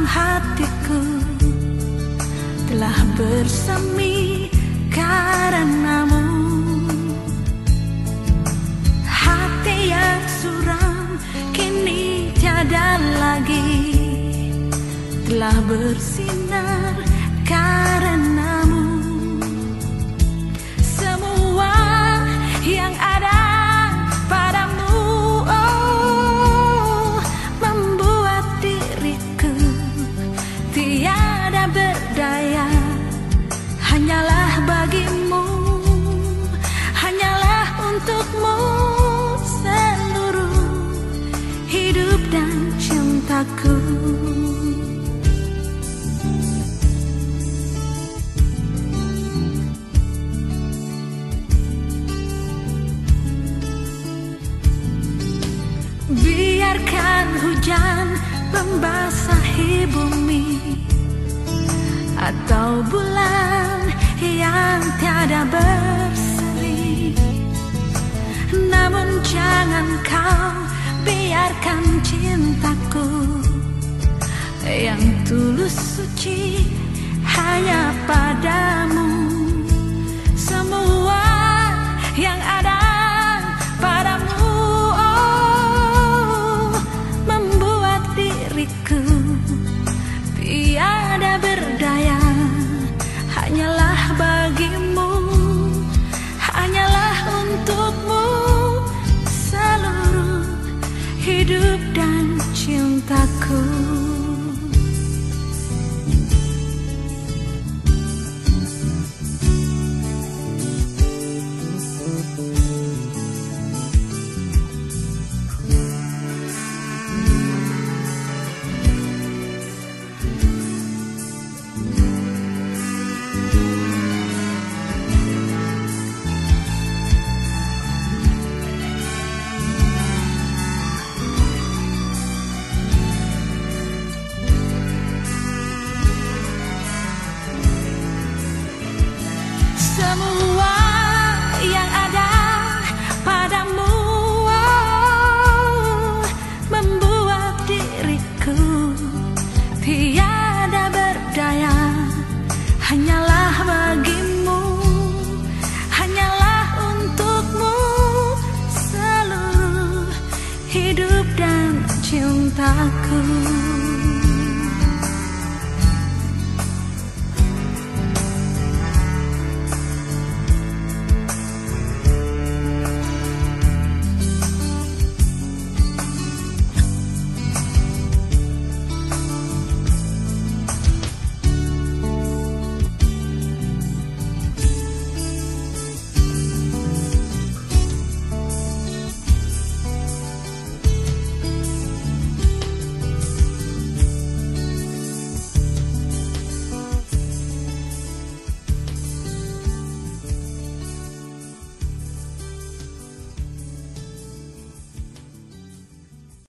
hatiku telah bersemi karenamu. Hati yang suram kini tiada lagi, telah bersinar karenamu. Semua yang ada padamu, oh, membuat diriku tiada berdaya. Hanyalah bagimu, hanyalah untukmu seluruh hidup dan cintaku. Biarkan hujan membasahi bumi, atau bulan yang tiada berseri, namun jangan kau biarkan cintaku yang tulus suci hanya padamu. Semua yang ada padamu, oh, membuat diriku tiada berdaya. Hanyalah bagimu, hanyalah untukmu seluruh hidup dan cintaku. Semua yang ada padamu, oh, membuat diriku tiada berdaya. Hanyalah bagimu, hanyalah untukmu seluruh hidup dan cintaku.